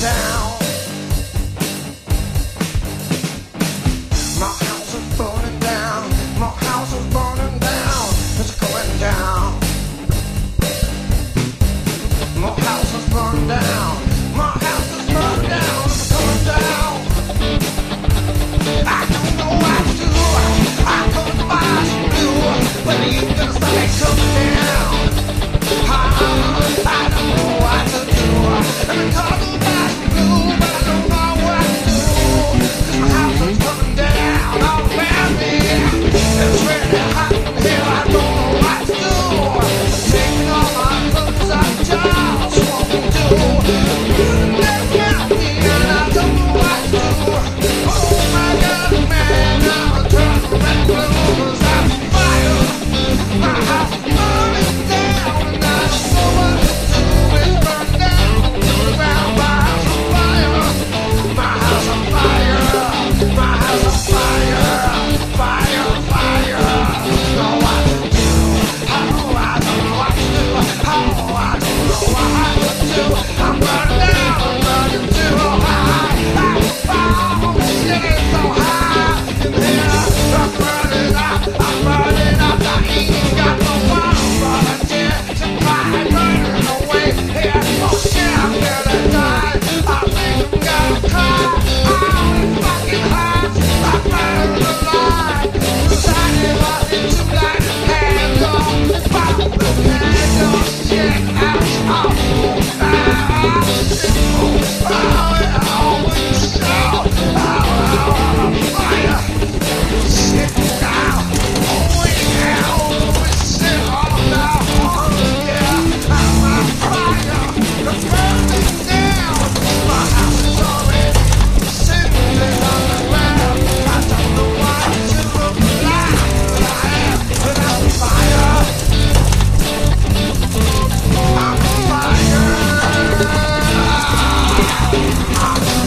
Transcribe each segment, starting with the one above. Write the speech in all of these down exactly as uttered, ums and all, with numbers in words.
down. My house is burning down. My house is burning down. It's going down. My house is burning down. My house is burning down. It's going down. I don't know what to do. I come to buy some blue, but you gonna start it coming down. I, I don't know what to do. I'm talking about some blue, but I don't know what to do. 'Cause my house is burning down all around me. It's really hot in here. I don't know what to do. Taking all my clothes out the jars. What to do? They got me and I don't know what to do. Oh my God, man, I'm turning red blue 'cause I'm on fire. My house is burning down and I don't know what to do. It's burning down to the ground. My house on fire. My house on fire. My house on fire. Fire, fire. I don't know what to do. Oh, I don't know what to do. Oh, I don't know what to do. I'm burning down. I'm burning too high. Oh, shit is so high in here. I'm burning up. I'm burning up. I ain't got no water volunteer to try burning away here. Oh shit, I'm gonna die. I think I'm gonna cry. Oh, it's fucking hot. I'm burning alive. 'Cause I never into blind hands on. Pop the hands on shit out. Oh, ah, shit. Oh, yeah, oh, it's so. Oh, oh, I'm on fire. Shit now. Oh, yeah, oh, it's shit. Oh, no. Oh, yeah, I'm on fire. I'm burning down. My house is already sitting on the ground. I don't know what to look like, but I am. But I'm on fire. I'm on fire. I'm on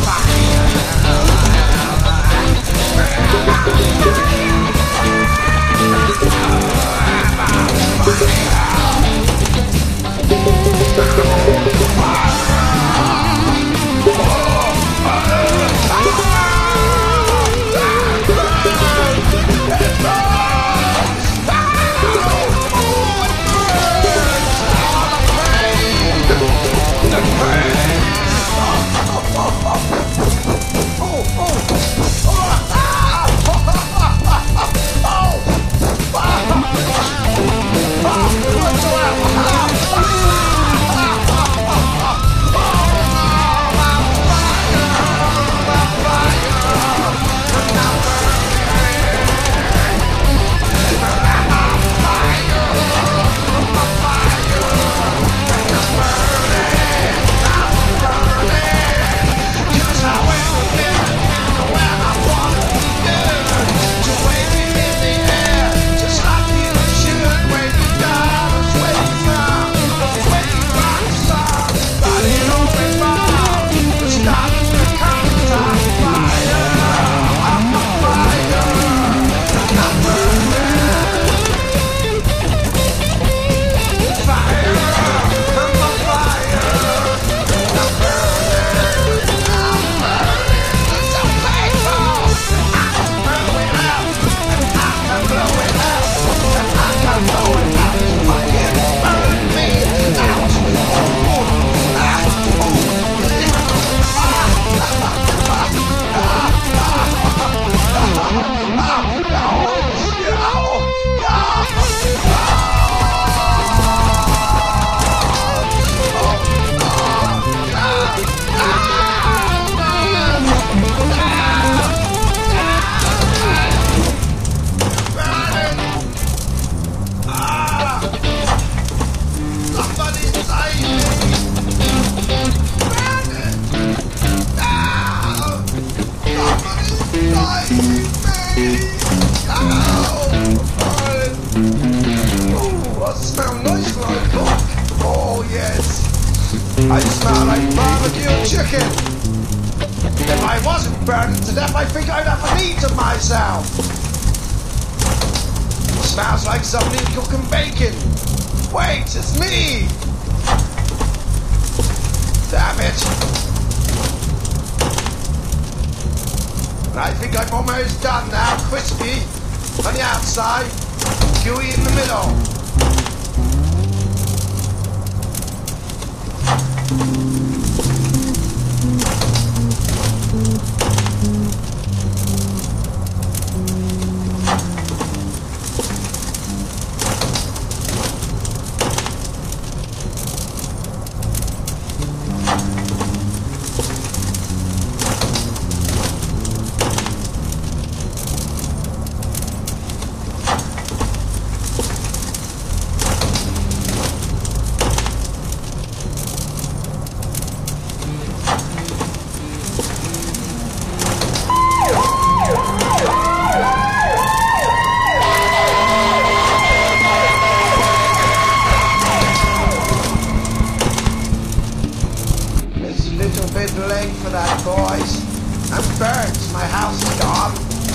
I smell like barbecue chicken. If I wasn't burning to death, I think I'd have an eat of myself. It smells like somebody cooking bacon. Wait, it's me. Damn it. I think I'm almost done now. Crispy on the outside, gooey in the middle. Late for that, boys. I'm burnt. My house is gone.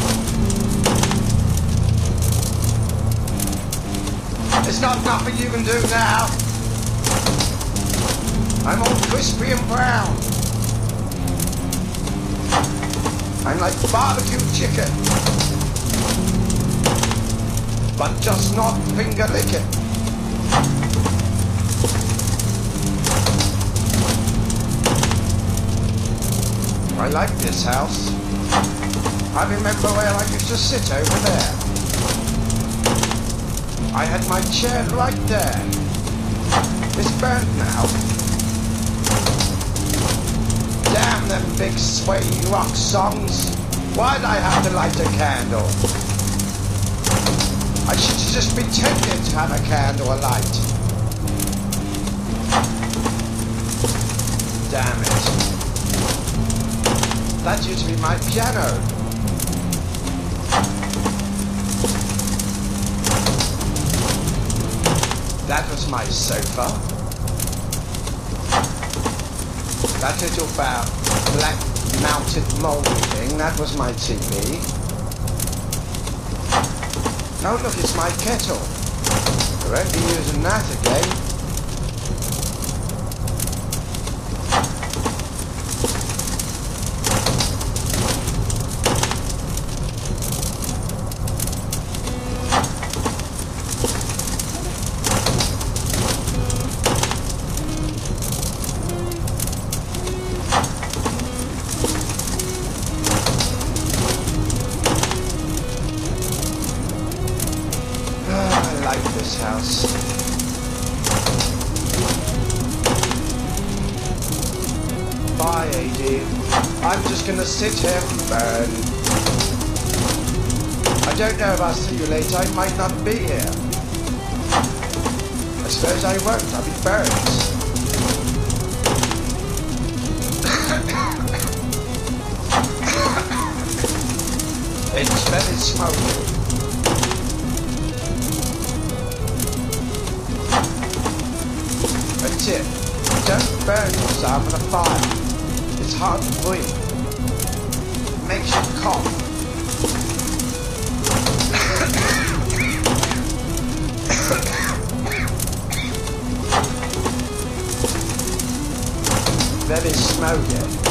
There's not nothing you can do now. I'm all crispy and brown. I'm like barbecue chicken, but just not finger licking. I like this house. I remember where I used to sit over there. I had my chair right there. It's burnt now. Damn them big swaying rock songs. Why'd I have to light a candle? I should have just pretended to have a candle alight. Damn it. That used to be my piano. That was my sofa. That little uh, black mounted mouldy thing, that was my T V. Oh look, it's my kettle. I won't be using that again. I like this house. Bye, A D. I'm just gonna sit here and burn. I don't know if I'll see you later. I might not be here. I suppose I won't. I'll be burned. It's very smoky. A tip, don't burn yourself in a fire. It's hard to breathe. It makes you cough. Very smoky.